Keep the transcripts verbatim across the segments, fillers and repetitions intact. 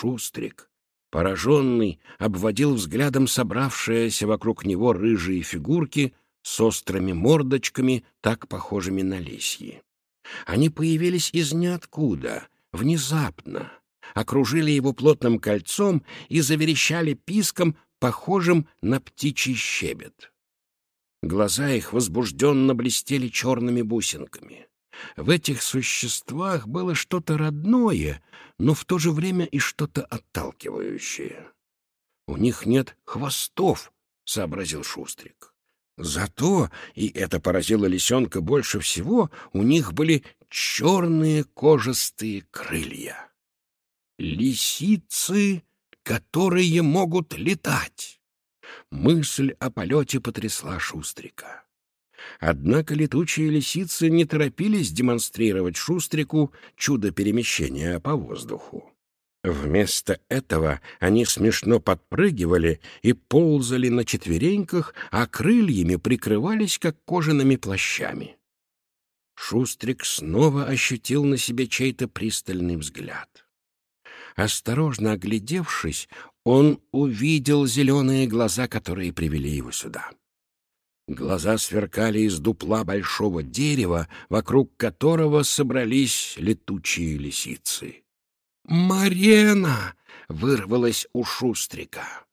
Шустрик, пораженный, обводил взглядом собравшиеся вокруг него рыжие фигурки с острыми мордочками, так похожими на лисьи. Они появились из ниоткуда, внезапно, окружили его плотным кольцом и заверещали писком, похожим на птичий щебет. Глаза их возбужденно блестели черными бусинками. В этих существах было что-то родное, но в то же время и что-то отталкивающее. «У них нет хвостов», — сообразил Шустрик. Зато, и это поразило лисенка больше всего, у них были черные кожистые крылья. Лисицы, которые могут летать. Мысль о полете потрясла Шустрика. Однако летучие лисицы не торопились демонстрировать Шустрику чудо перемещения по воздуху. Вместо этого они смешно подпрыгивали и ползали на четвереньках, а крыльями прикрывались, как кожаными плащами. Шустрик снова ощутил на себе чей-то пристальный взгляд. Осторожно оглядевшись, он увидел зеленые глаза, которые привели его сюда. Глаза сверкали из дупла большого дерева, вокруг которого собрались летучие лисицы. «Марена!» — вырвалась у Шустрика.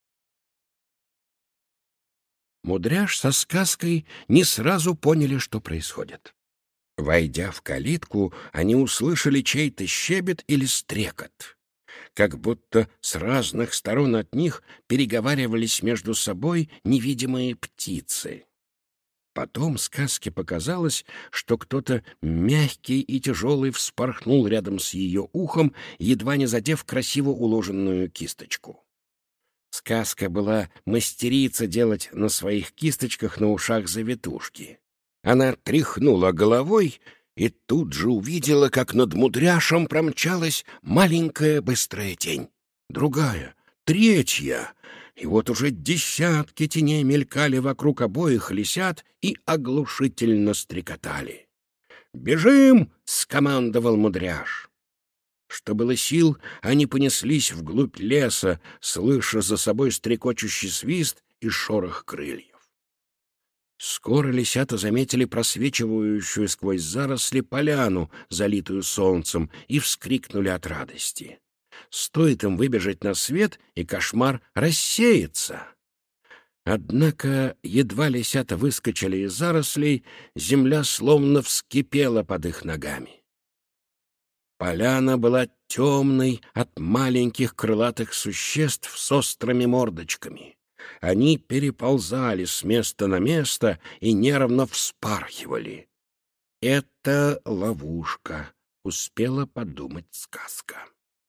Мудряш со сказкой не сразу поняли, что происходит. Войдя в калитку, они услышали чей-то щебет или стрекот, как будто с разных сторон от них переговаривались между собой невидимые птицы. Потом сказке показалось, что кто-то мягкий и тяжелый вспорхнул рядом с ее ухом, едва не задев красиво уложенную кисточку. Сказка была мастерица делать на своих кисточках на ушах завитушки. Она тряхнула головой и тут же увидела, как над Мудряшем промчалась маленькая быстрая тень. Другая, третья, и вот уже десятки теней мелькали вокруг обоих лисят и оглушительно стрекотали. «Бежим!» — скомандовал Мудряш. Что было сил, они понеслись вглубь леса, слыша за собой стрекочущий свист и шорох крыльев. Скоро лисята заметили просвечивающую сквозь заросли поляну, залитую солнцем, и вскрикнули от радости. Стоит им выбежать на свет, и кошмар рассеется. Однако едва лисята выскочили из зарослей, земля словно вскипела под их ногами. Поляна была темной от маленьких крылатых существ с острыми мордочками. Они переползали с места на место и нервно вспархивали. «Это ловушка», — успела подумать сказка.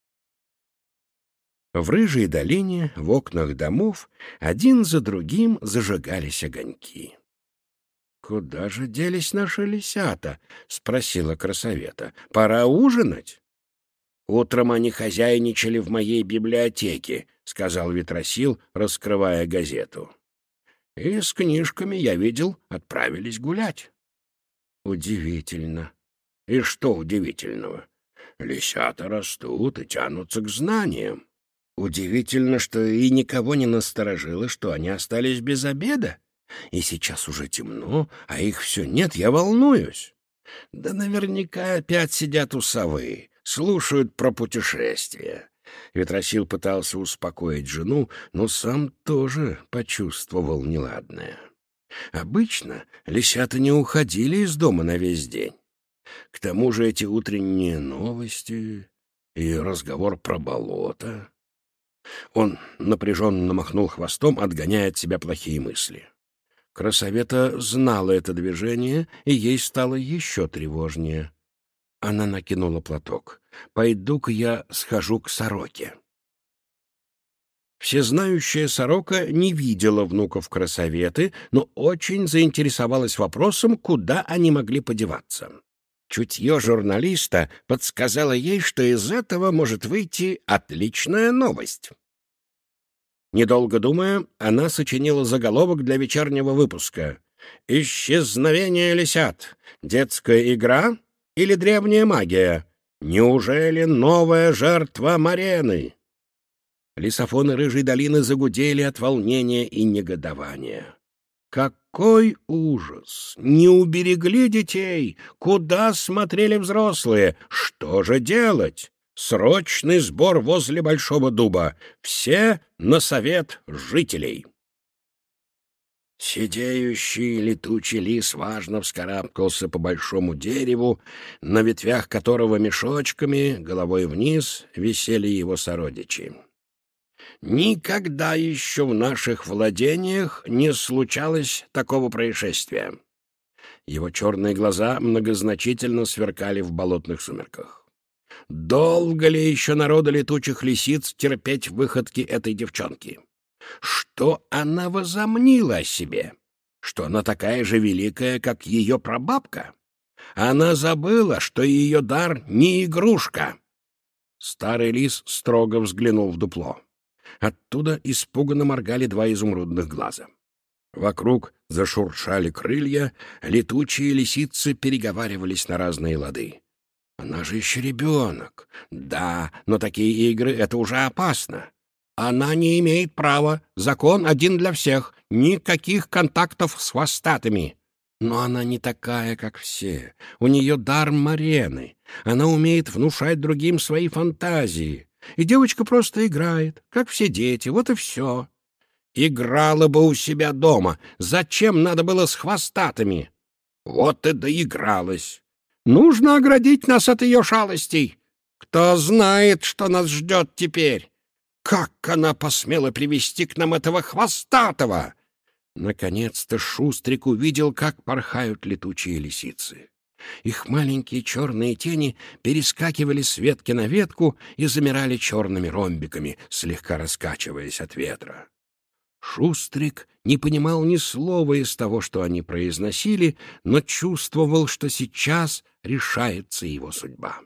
В рыжей долине, в окнах домов, один за другим зажигались огоньки. «Куда же делись наши лисята?» — спросила Красавета. «Пора ужинать». «Утром они хозяйничали в моей библиотеке», — сказал Ветросил, раскрывая газету. «И с книжками, я видел, отправились гулять». «Удивительно». «И что удивительного? Лисята растут и тянутся к знаниям. Удивительно, что и никого не насторожило, что они остались без обеда. И сейчас уже темно, а их все нет, я волнуюсь. Да наверняка опять сидят у совы, слушают про путешествия». Ветросил пытался успокоить жену, но сам тоже почувствовал неладное. Обычно лисята не уходили из дома на весь день. К тому же эти утренние новости и разговор про болото. Он напряженно махнул хвостом, отгоняя от себя плохие мысли. Красавета знала это движение, и ей стало еще тревожнее. Она накинула платок. «Пойду-ка я схожу к сороке». Всезнающая сорока не видела внуков Красаветы, но очень заинтересовалась вопросом, куда они могли подеваться. Чутье журналиста подсказало ей, что из этого может выйти отличная новость. Недолго думая, она сочинила заголовок для вечернего выпуска: «Исчезновение лисят. Детская игра или древняя магия? Неужели новая жертва Марены?» Лисофоны Рыжей долины загудели от волнения и негодования. Какой ужас! Не уберегли детей! Куда смотрели взрослые? Что же делать? Срочный сбор возле Большого дуба. Все на совет жителей. Сидеющий летучий лис важно вскарабкался по большому дереву, на ветвях которого мешочками, головой вниз, висели его сородичи. Никогда еще в наших владениях не случалось такого происшествия. Его черные глаза многозначительно сверкали в болотных сумерках. Долго ли еще народу летучих лисиц терпеть выходки этой девчонки? Что она возомнила о себе? Что она такая же великая, как ее прабабка? Она забыла, что ее дар не игрушка. Старый лис строго взглянул в дупло. Оттуда испуганно моргали два изумрудных глаза. Вокруг зашуршали крылья, летучие лисицы переговаривались на разные лады. Она же еще ребенок. Да, но такие игры — это уже опасно. Она не имеет права. Закон один для всех. Никаких контактов с хвостатыми. Но она не такая, как все. У нее дар Марены. Она умеет внушать другим свои фантазии. И девочка просто играет, как все дети. Вот и все. Играла бы у себя дома. Зачем надо было с хвостатыми? Вот и доигралась. Нужно оградить нас от ее шалостей. Кто знает, что нас ждет теперь? Как она посмела привести к нам этого хвостатого? Наконец-то Шустрик увидел, как порхают летучие лисицы. Их маленькие черные тени перескакивали с ветки на ветку и замирали черными ромбиками, слегка раскачиваясь от ветра. Шустрик не понимал ни слова из того, что они произносили, но чувствовал, что сейчас решается его судьба.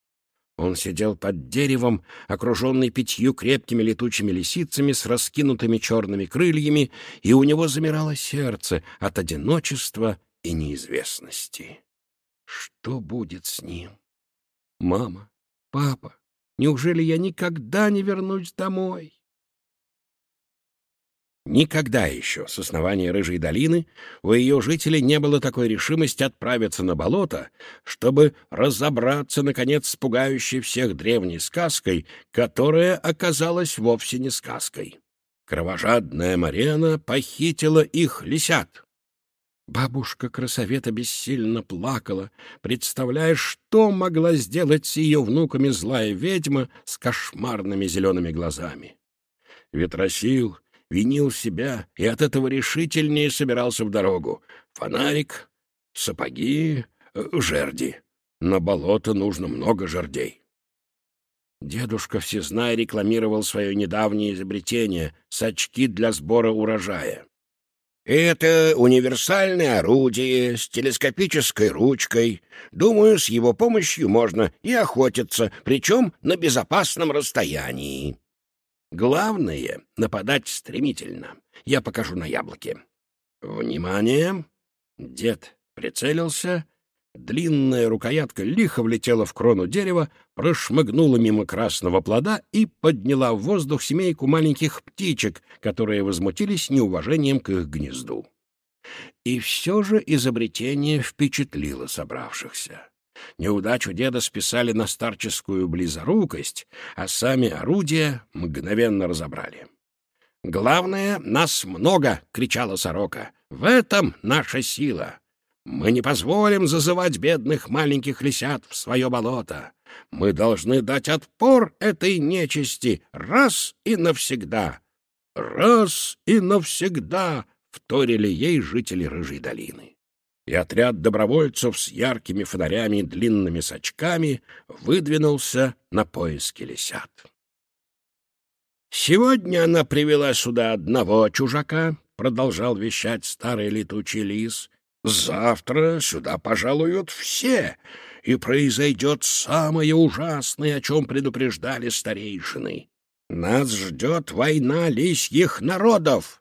Он сидел под деревом, окруженный пятью крепкими летучими лисицами с раскинутыми черными крыльями, и у него замирало сердце от одиночества и неизвестности. Что будет с ним? Мама, папа, неужели я никогда не вернусь домой? Никогда еще с основания Рыжей долины у ее жителей не было такой решимости отправиться на болото, чтобы разобраться, наконец, с пугающей всех древней сказкой, которая оказалась вовсе не сказкой. Кровожадная Марена похитила их лисят. Бабушка Красавета бессильно плакала, представляя, что могла сделать с ее внуками злая ведьма с кошмарными зелеными глазами. Ветросил винил себя и от этого решительнее собирался в дорогу. Фонарик, сапоги, жерди. На болото нужно много жердей. Дедушка Всезнай рекламировал свое недавнее изобретение — сачки для сбора урожая. Это универсальное орудие с телескопической ручкой. Думаю, с его помощью можно и охотиться, причем на безопасном расстоянии. Главное — нападать стремительно. Я покажу на яблоке. Внимание! Дед прицелился. Длинная рукоятка лихо влетела в крону дерева, прошмыгнула мимо красного плода и подняла в воздух семейку маленьких птичек, которые возмутились неуважением к их гнезду. И все же изобретение впечатлило собравшихся. Неудачу деда списали на старческую близорукость, а сами орудия мгновенно разобрали. «Главное, нас много!» — кричала сорока. «В этом наша сила! Мы не позволим зазывать бедных маленьких лисят в свое болото. Мы должны дать отпор этой нечисти раз и навсегда!» «Раз и навсегда!» — вторили ей жители Рыжей долины. И отряд добровольцев с яркими фонарями и длинными сачками выдвинулся на поиски лисят. «Сегодня она привела сюда одного чужака», — продолжал вещать старый летучий лис. «Завтра сюда пожалуют все, и произойдет самое ужасное, о чем предупреждали старейшины. Нас ждет война лисьих народов.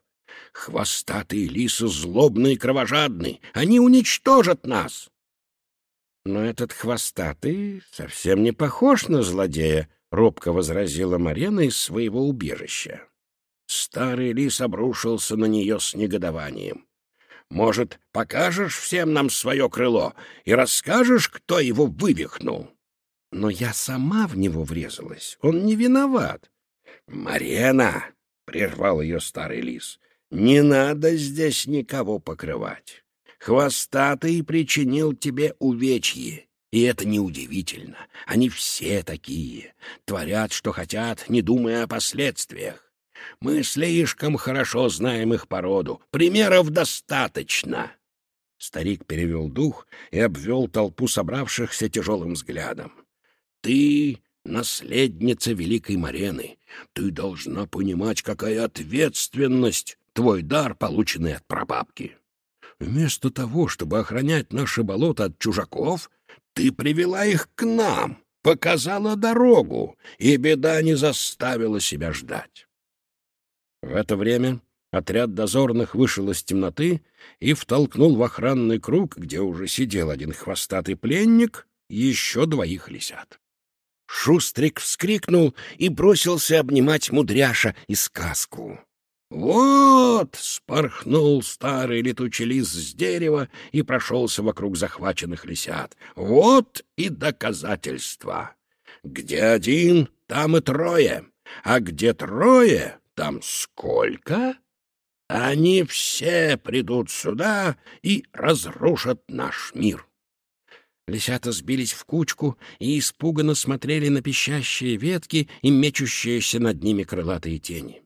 Хвостатые лисы злобные и кровожадные. Они уничтожат нас. Но этот хвостатый совсем не похож на злодея, — робко возразила Марена из своего убежища. Старый лис обрушился на нее с негодованием. «Может, покажешь всем нам свое крыло и расскажешь, кто его вывихнул?» «Но я сама в него врезалась. Он не виноват». «Марена!» — прервал ее старый лис. «Не надо здесь никого покрывать. Хвостатый причинил тебе увечье, и это неудивительно. Они все такие, творят, что хотят, не думая о последствиях. Мы слишком хорошо знаем их породу. Примеров достаточно». Старик перевел дух и обвел толпу собравшихся тяжелым взглядом. «Ты наследница великой Марены. Ты должна понимать, какая ответственность твой дар, полученный от прабабки. Вместо того, чтобы охранять наше болото от чужаков, ты привела их к нам, показала дорогу, и беда не заставила себя ждать». В это время отряд дозорных вышел из темноты и втолкнул в охранный круг, где уже сидел один хвостатый пленник, еще двоих лисят. Шустрик вскрикнул и бросился обнимать Мудряша и сказку. «Вот!» — спорхнул старый летучий лис с дерева и прошелся вокруг захваченных лисят. «Вот и доказательства! Где один, там и трое, а где трое, там сколько? Они все придут сюда и разрушат наш мир». Лисята сбились в кучку и испуганно смотрели на пищащие ветки и мечущиеся над ними крылатые тени.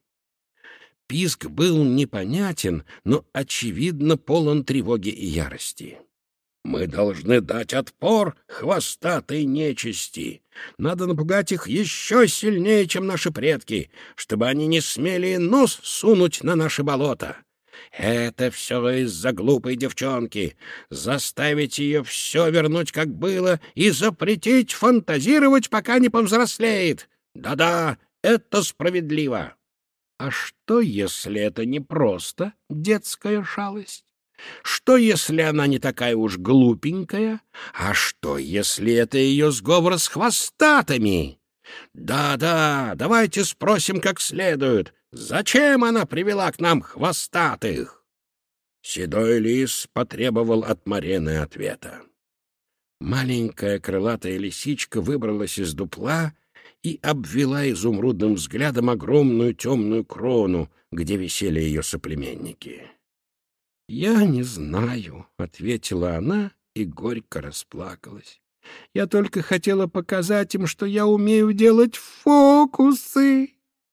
Писк был непонятен, но, очевидно, полон тревоги и ярости. «Мы должны дать отпор хвостатой нечисти. Надо напугать их еще сильнее, чем наши предки, чтобы они не смели нос сунуть на наше болото. Это все из-за глупой девчонки. Заставить ее все вернуть, как было, и запретить фантазировать, пока не повзрослеет. Да-да, это справедливо». А что, если это не просто детская шалость? Что, если она не такая уж глупенькая? А что, если это ее сговор с хвостатыми? Да-да, давайте спросим как следует. Зачем она привела к нам хвостатых? Седой лис потребовал от Марены ответа. Маленькая крылатая лисичка выбралась из дупла и обвела изумрудным взглядом огромную темную крону, где висели ее соплеменники. «Я не знаю», — ответила она и горько расплакалась. «Я только хотела показать им, что я умею делать фокусы».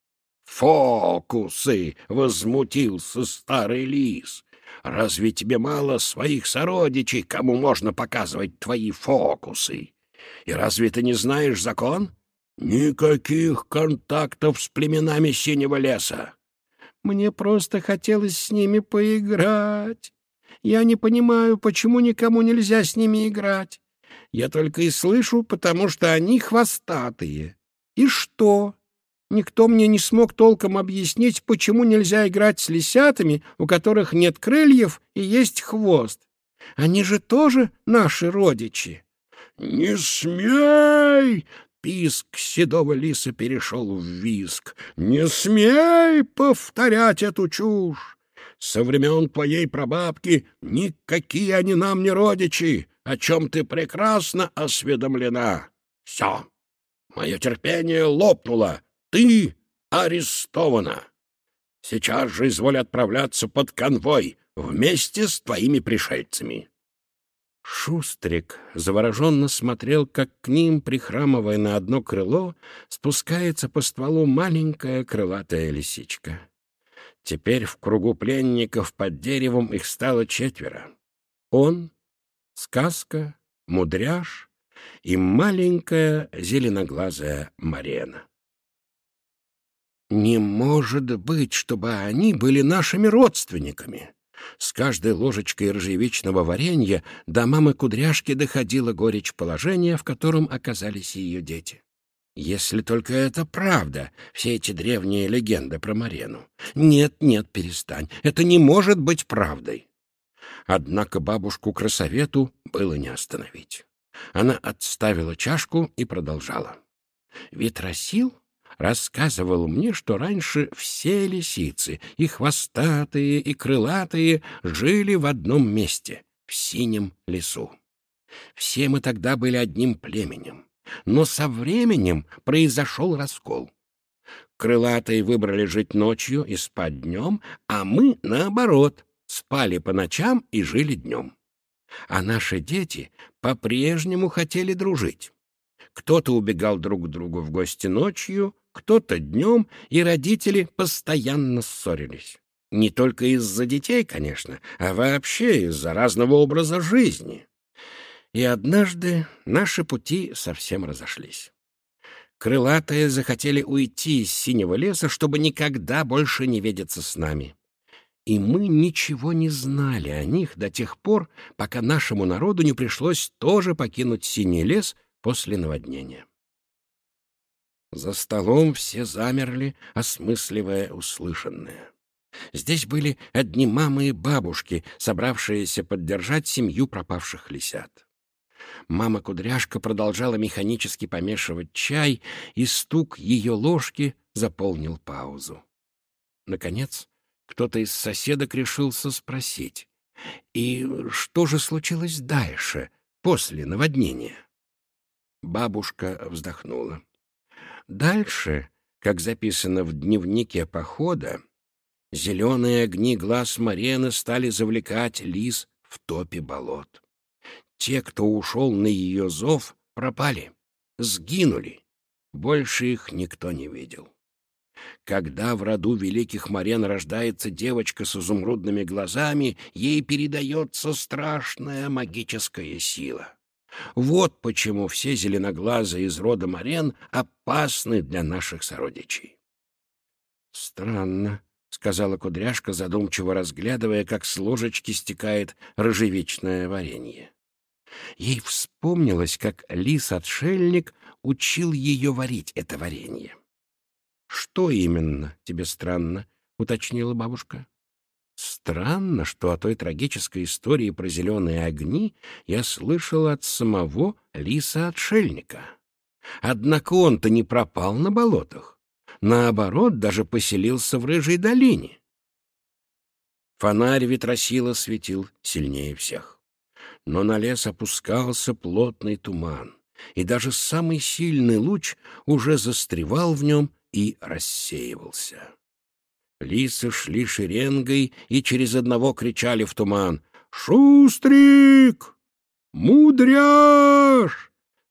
«Фокусы!» — возмутился старый лис. «Разве тебе мало своих сородичей, кому можно показывать твои фокусы? И разве ты не знаешь закон? Никаких контактов с племенами Синего леса». «Мне просто хотелось с ними поиграть. Я не понимаю, почему никому нельзя с ними играть. Я только и слышу, потому что они хвостатые. И что? Никто мне не смог толком объяснить, почему нельзя играть с лисятами, у которых нет крыльев и есть хвост. Они же тоже наши родичи». «Не смей!» Писк седого лиса перешел в визг. «Не смей повторять эту чушь! Со времен твоей прабабки никакие они нам не родичи, о чем ты прекрасно осведомлена. Все, мое терпение лопнуло, ты арестована. Сейчас же изволь отправляться под конвой вместе с твоими пришельцами». Шустрик завороженно смотрел, как к ним, прихрамывая на одно крыло, спускается по стволу маленькая крылатая лисичка. Теперь в кругу пленников под деревом их стало четверо. Он, сказка, Мудряш и маленькая зеленоглазая Марена. «Не может быть, чтобы они были нашими родственниками!» С каждой ложечкой ржевичного варенья до мамы Кудряшки доходила горечь положения, в котором оказались ее дети. Если только это правда, все эти древние легенды про Марену. Нет, нет, перестань, это не может быть правдой. Однако бабушку-красовету было не остановить. Она отставила чашку и продолжала. Ветросил рассказывал мне, что раньше все лисицы, и хвостатые, и крылатые, жили в одном месте, в синем лесу. Все мы тогда были одним племенем, но со временем произошел раскол. Крылатые выбрали жить ночью и спать днем, а мы, наоборот, спали по ночам и жили днем. А наши дети по-прежнему хотели дружить. Кто-то убегал друг к другу в гости ночью, кто-то днем, и родители постоянно ссорились. Не только из-за детей, конечно, а вообще из-за разного образа жизни. И однажды наши пути совсем разошлись. Крылатые захотели уйти из синего леса, чтобы никогда больше не видеться с нами. И мы ничего не знали о них до тех пор, пока нашему народу не пришлось тоже покинуть синий лес после наводнения. За столом все замерли, осмысливая услышанное. Здесь были одни мамы и бабушки, собравшиеся поддержать семью пропавших лисят. Мама-кудряшка продолжала механически помешивать чай, и стук ее ложки заполнил паузу. Наконец, кто-то из соседок решился спросить: «И что же случилось дальше, после наводнения?» Бабушка вздохнула. Дальше, как записано в дневнике похода, зеленые огни глаз Марены стали завлекать лис в топе болот. Те, кто ушел на ее зов, пропали, сгинули. Больше их никто не видел. Когда в роду великих Марен рождается девочка с изумрудными глазами, ей передается страшная магическая сила. Вот почему все зеленоглазые из рода Марен опасны для наших сородичей. «Странно», — сказала кудряшка, задумчиво разглядывая, как с ложечки стекает рыжевичное варенье. Ей вспомнилось, как лис-отшельник учил ее варить это варенье. «Что именно тебе странно?» — уточнила бабушка. «Странно, что о той трагической истории про зеленые огни я слышала от самого лиса-отшельника. Однако он-то не пропал на болотах. Наоборот, даже поселился в Рыжей долине». Фонарь Ветросила светил сильнее всех. Но на лес опускался плотный туман, и даже самый сильный луч уже застревал в нем и рассеивался. Лисы шли шеренгой и через одного кричали в туман: «Шустрик! Мудряш!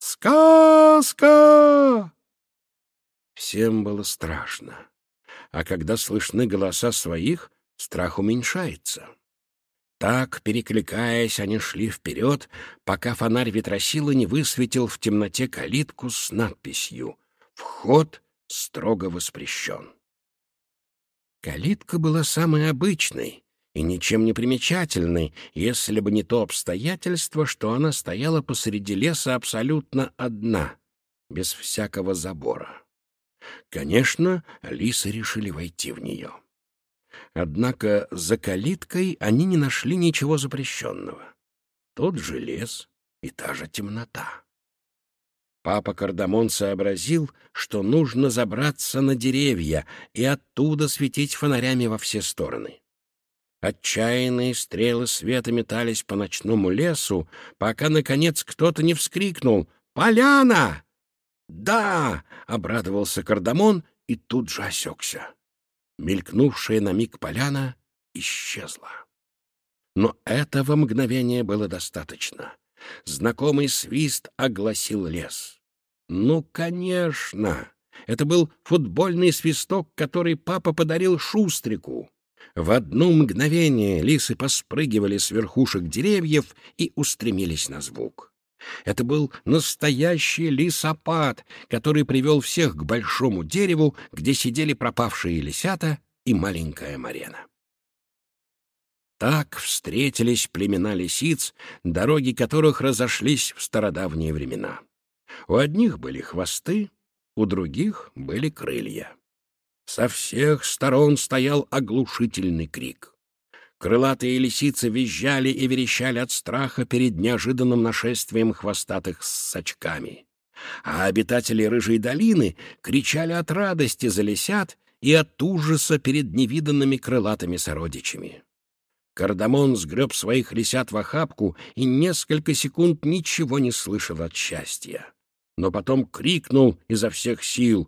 Сказка!» Всем было страшно, а когда слышны голоса своих, страх уменьшается. Так, перекликаясь, они шли вперед, пока фонарь Ветросила не высветил в темноте калитку с надписью «Вход строго воспрещен». Калитка была самой обычной и ничем не примечательной, если бы не то обстоятельство, что она стояла посреди леса абсолютно одна, без всякого забора. Конечно, лисы решили войти в нее. Однако за калиткой они не нашли ничего запрещенного. Тот же лес и та же темнота. Папа Кардамон сообразил, что нужно забраться на деревья и оттуда светить фонарями во все стороны. Отчаянные стрелы света метались по ночному лесу, пока, наконец, кто-то не вскрикнул: «Поляна!» «Да!» — обрадовался Кардамон и тут же осекся. Мелькнувшая на миг поляна исчезла. Но этого мгновения было достаточно. Знакомый свист огласил лес. Ну, конечно, это был футбольный свисток, который папа подарил Шустрику. В одно мгновение лисы поспрыгивали с верхушек деревьев и устремились на звук. Это был настоящий лисопад, который привел всех к большому дереву, где сидели пропавшие лисята и маленькая Марена. Так встретились племена лисиц, дороги которых разошлись в стародавние времена. У одних были хвосты, у других были крылья. Со всех сторон стоял оглушительный крик. Крылатые лисицы визжали и верещали от страха перед неожиданным нашествием хвостатых с очками. А обитатели Рыжей долины кричали от радости за лисят и от ужаса перед невиданными крылатыми сородичами. Кардамон сгреб своих лисят в охапку и несколько секунд ничего не слышал от счастья. Но потом крикнул изо всех сил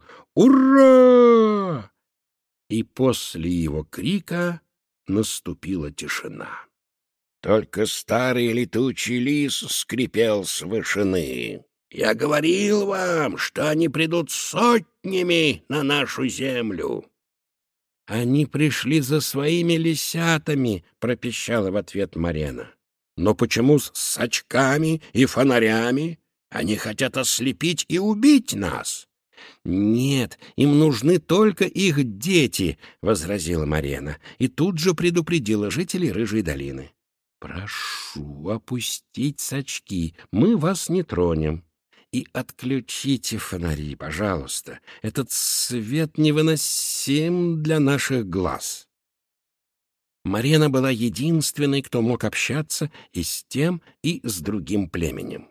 «Ура!» И после его крика наступила тишина. Только старый летучий лис скрипел с вышины. «Я говорил вам, что они придут сотнями на нашу землю!» «Они пришли за своими лисятами!» — пропищала в ответ Марена. «Но почему с очками и фонарями? Они хотят ослепить и убить нас!» «Нет, им нужны только их дети», — возразила Марена, и тут же предупредила жителей Рыжей долины. «Прошу опустить сачки, мы вас не тронем. И отключите фонари, пожалуйста. Этот свет невыносим для наших глаз». Марена была единственной, кто мог общаться и с тем, и с другим племенем.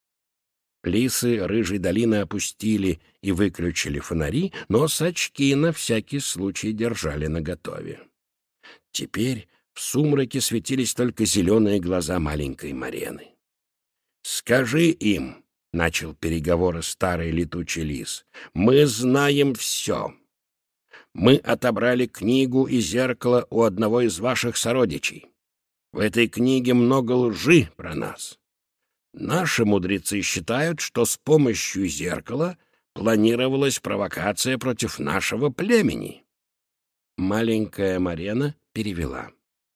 Лисы Рыжей долины опустили и выключили фонари, но сачки на всякий случай держали наготове. Теперь в сумраке светились только зеленые глаза маленькой Марены. «Скажи им», — начал переговоры старый летучий лис, — «мы знаем все. Мы отобрали книгу и зеркало у одного из ваших сородичей. В этой книге много лжи про нас. Наши мудрецы считают, что с помощью зеркала планировалась провокация против нашего племени». Маленькая Марена перевела.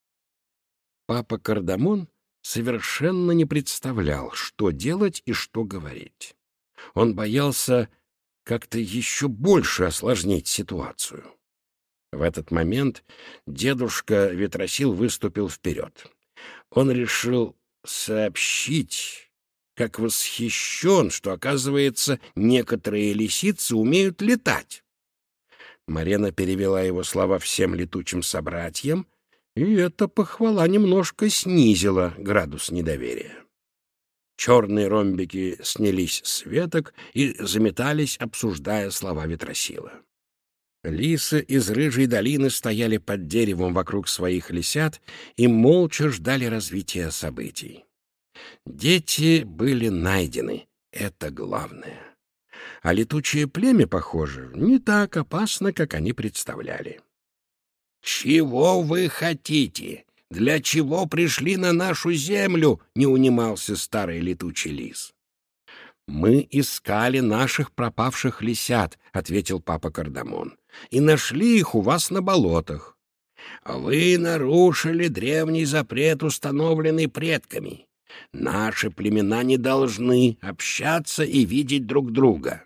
Папа Кардамон совершенно не представлял, что делать и что говорить. Он боялся как-то еще больше осложнить ситуацию. В этот момент дедушка Ветросил выступил вперед. Он решил сообщить, как восхищен, что, оказывается, некоторые лисицы умеют летать. Марена перевела его слова всем летучим собратьям, и эта похвала немножко снизила градус недоверия. Черные ромбики снялись с веток и заметались, обсуждая слова Ветросила. Лисы из Рыжей долины стояли под деревом вокруг своих лисят и молча ждали развития событий. Дети были найдены, это главное. А летучее племя, похоже, не так опасно, как они представляли. «Чего вы хотите? Для чего пришли на нашу землю?» — не унимался старый летучий лис. «Мы искали наших пропавших лисят», — ответил папа Кардамон, — «и нашли их у вас на болотах. Вы нарушили древний запрет, установленный предками. Наши племена не должны общаться и видеть друг друга».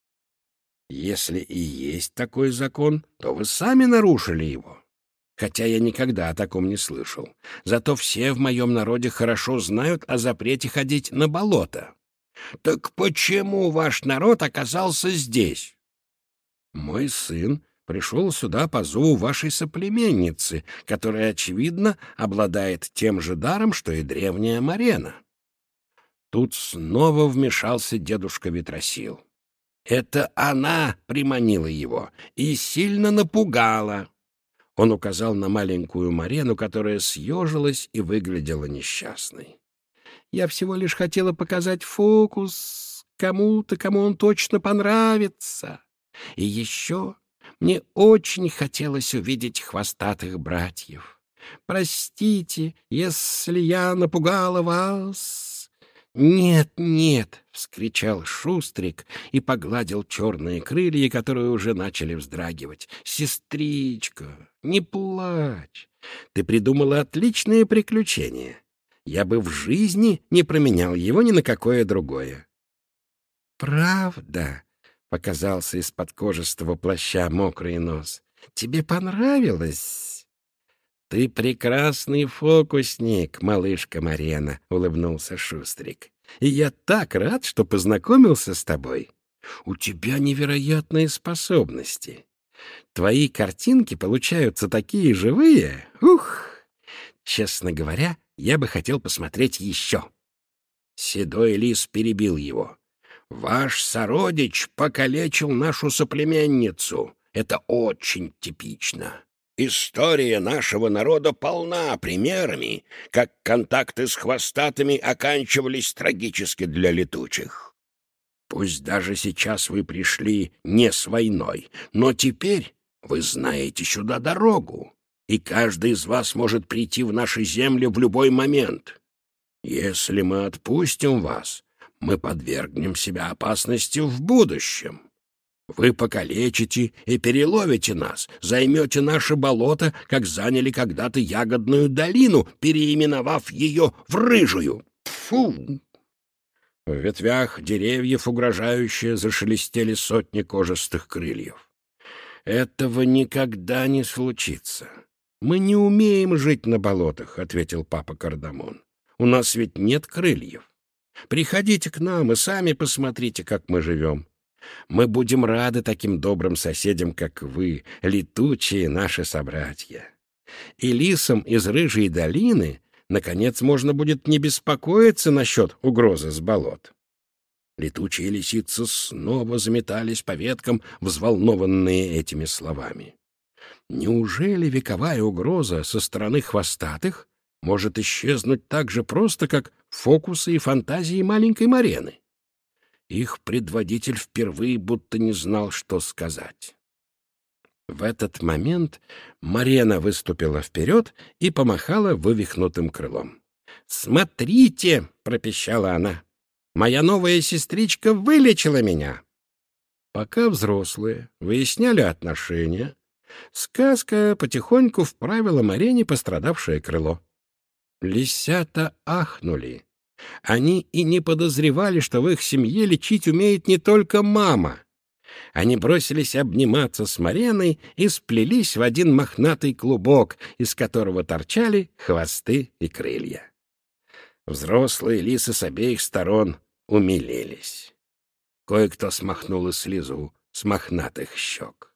«Если и есть такой закон, то вы сами нарушили его. Хотя я никогда о таком не слышал. Зато все в моем народе хорошо знают о запрете ходить на болото». «Так почему ваш народ оказался здесь?» «Мой сын пришел сюда по зову вашей соплеменницы, которая, очевидно, обладает тем же даром, что и древняя Марена». Тут снова вмешался дедушка Ветросил. «Это она приманила его и сильно напугала». Он указал на маленькую Марену, которая съежилась и выглядела несчастной. «Я всего лишь хотела показать фокус кому-то, кому он точно понравится. И еще мне очень хотелось увидеть хвостатых братьев. Простите, если я напугала вас». «Нет, нет!» — вскричал Шустрик и погладил черные крылья, которые уже начали вздрагивать. «Сестричка, не плачь! Ты придумала отличное приключение. Я бы в жизни не променял его ни на какое другое». «Правда?» — показался из-под кожистого плаща мокрый нос. «Тебе понравилось?» «Ты прекрасный фокусник, малышка Марена», — улыбнулся Шустрик. «И я так рад, что познакомился с тобой. У тебя невероятные способности. Твои картинки получаются такие живые. Ух! Честно говоря, я бы хотел посмотреть еще». Седой лис перебил его. «Ваш сородич покалечил нашу соплеменницу. Это очень типично. История нашего народа полна примерами, как контакты с хвостатыми оканчивались трагически для летучих. Пусть даже сейчас вы пришли не с войной, но теперь вы знаете сюда дорогу, и каждый из вас может прийти в наши земли в любой момент. Если мы отпустим вас, мы подвергнем себя опасности в будущем. Вы покалечите и переловите нас, займете наше болото, как заняли когда-то Ягодную долину, переименовав ее в Рыжую. Фу!» В ветвях деревьев угрожающе зашелестели сотни кожистых крыльев. «Этого никогда не случится. Мы не умеем жить на болотах», — ответил папа Кардамон. «У нас ведь нет крыльев. Приходите к нам и сами посмотрите, как мы живем. Мы будем рады таким добрым соседям, как вы, летучие наши собратья. И лисам из Рыжей долины, наконец, можно будет не беспокоиться насчет угрозы с болот». Летучие лисицы снова заметались по веткам, взволнованные этими словами. Неужели вековая угроза со стороны хвостатых может исчезнуть так же просто, как фокусы и фантазии маленькой Марены? Их предводитель впервые будто не знал, что сказать. В этот момент Марена выступила вперед и помахала вывихнутым крылом. «Смотрите!» — пропищала она. «Моя новая сестричка вылечила меня!» Пока взрослые выясняли отношения, сказка потихоньку вправила Марене пострадавшее крыло. Лисята ахнули. Они и не подозревали, что в их семье лечить умеет не только мама. Они бросились обниматься с Мареной и сплелись в один мохнатый клубок, из которого торчали хвосты и крылья. Взрослые лисы с обеих сторон умилились. Кое-кто смахнул и слезу с мохнатых щек.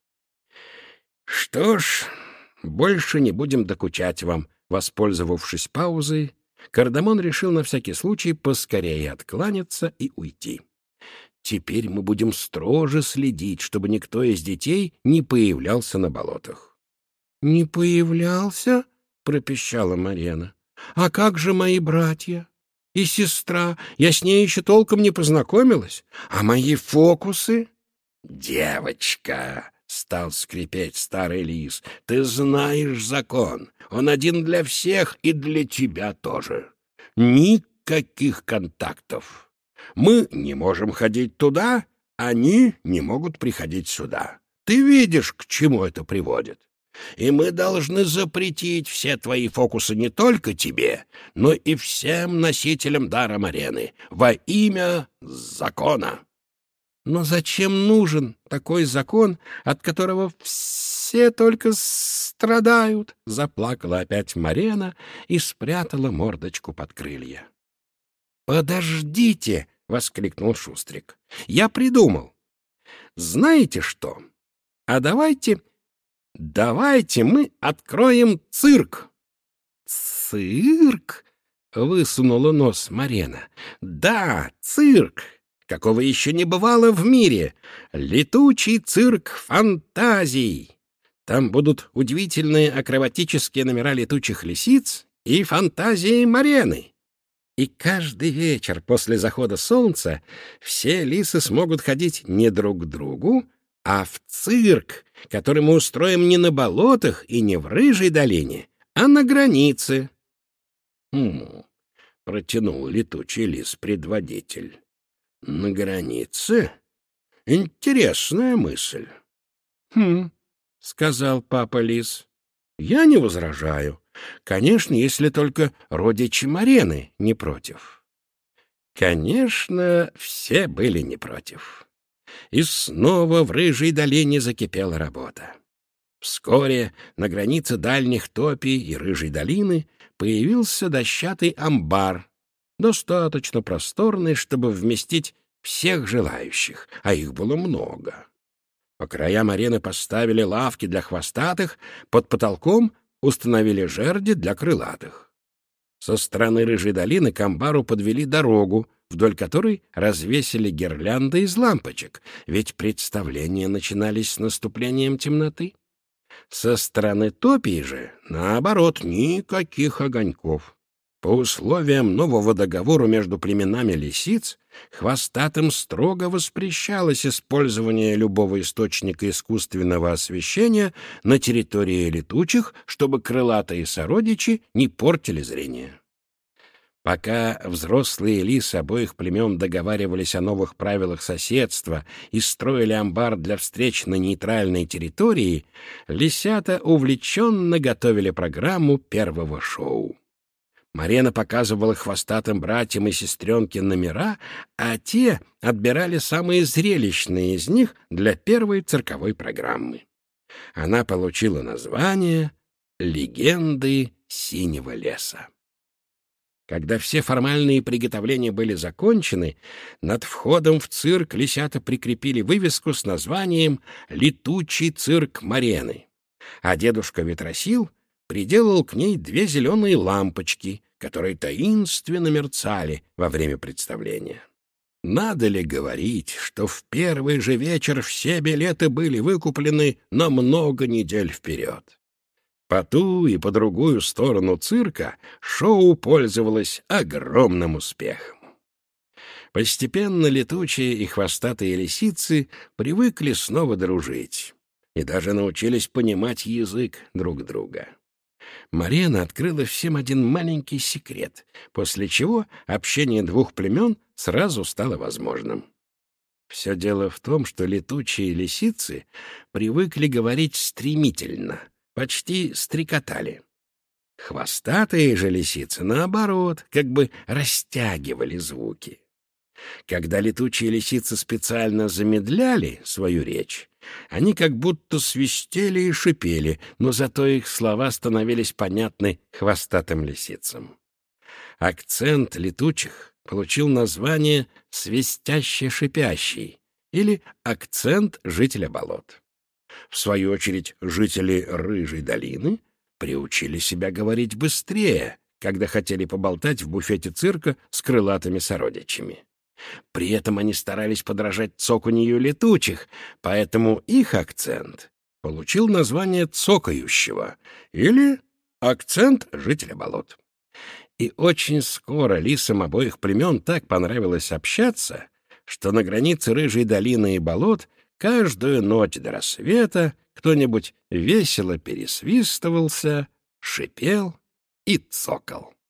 «Что ж, больше не будем докучать вам», — воспользовавшись паузой, Кардамон решил на всякий случай поскорее откланяться и уйти. «Теперь мы будем строже следить, чтобы никто из детей не появлялся на болотах». «Не появлялся?» — пропищала Марена. «А как же мои братья и сестра? Я с ней еще толком не познакомилась. А мои фокусы?» «Девочка!» — стал скрипеть старый лис. «Ты знаешь закон. Он один для всех и для тебя тоже. Никаких контактов. Мы не можем ходить туда, они не могут приходить сюда. Ты видишь, к чему это приводит. И мы должны запретить все твои фокусы не только тебе, но и всем носителям дара Марены во имя закона». «Но зачем нужен такой закон, от которого все только страдают?» — заплакала опять Марена и спрятала мордочку под крылья. «Подождите!» — воскликнул Шустрик. «Я придумал. Знаете что? А давайте... давайте мы откроем цирк». «Цирк?» — высунула нос Марена. «Да, цирк! Какого еще не бывало в мире. Летучий цирк фантазий. Там будут удивительные акробатические номера летучих лисиц и фантазии Марены. И каждый вечер после захода солнца все лисы смогут ходить не друг к другу, а в цирк, который мы устроим не на болотах и не в Рыжей долине, а на границе». «Хм...» — протянул летучий лис-предводитель. «На границе? Интересная мысль». «Хм...» — сказал папа лис. «Я не возражаю. Конечно, если только родичи Марены не против». Конечно, все были не против. И снова в Рыжей долине закипела работа. Вскоре на границе дальних топий и Рыжей долины появился дощатый амбар, достаточно просторный, чтобы вместить всех желающих, а их было много. По краям арены поставили лавки для хвостатых, под потолком установили жерди для крылатых. Со стороны Рыжей долины к амбару подвели дорогу, вдоль которой развесили гирлянды из лампочек, ведь представления начинались с наступлением темноты. Со стороны Топии же, наоборот, никаких огоньков. По условиям нового договора между племенами лисиц, хвостатым строго воспрещалось использование любого источника искусственного освещения на территории летучих, чтобы крылатые сородичи не портили зрение. Пока взрослые лисы обоих племен договаривались о новых правилах соседства и строили амбар для встреч на нейтральной территории, лисята увлеченно готовили программу первого шоу. Марена показывала хвостатым братьям и сестренке номера, а те отбирали самые зрелищные из них для первой цирковой программы. Она получила название «Легенды синего леса». Когда все формальные приготовления были закончены, над входом в цирк лисята прикрепили вывеску с названием «Летучий цирк Марены», а дедушка Ветросил приделал к ней две зеленые лампочки, которые таинственно мерцали во время представления. Надо ли говорить, что в первый же вечер все билеты были выкуплены на много недель вперед? По ту и по другую сторону цирка шоу пользовалось огромным успехом. Постепенно летучие и хвостатые лисицы привыкли снова дружить и даже научились понимать язык друг друга. Марена открыла всем один маленький секрет, после чего общение двух племен сразу стало возможным. Все дело в том, что летучие лисицы привыкли говорить стремительно, почти стрекотали. Хвостатые же лисицы, наоборот, как бы растягивали звуки. Когда летучие лисицы специально замедляли свою речь, они как будто свистели и шипели, но зато их слова становились понятны хвостатым лисицам. Акцент летучих получил название «свистяще-шипящий» или «акцент жителя болот». В свою очередь, жители Рыжей долины приучили себя говорить быстрее, когда хотели поболтать в буфете цирка с крылатыми сородичами. При этом они старались подражать цоканью летучих, поэтому их акцент получил название цокающего или акцент жителя болот. И очень скоро лисам обоих племен так понравилось общаться, что на границе Рыжей долины и болот каждую ночь до рассвета кто-нибудь весело пересвистывался, шипел и цокал.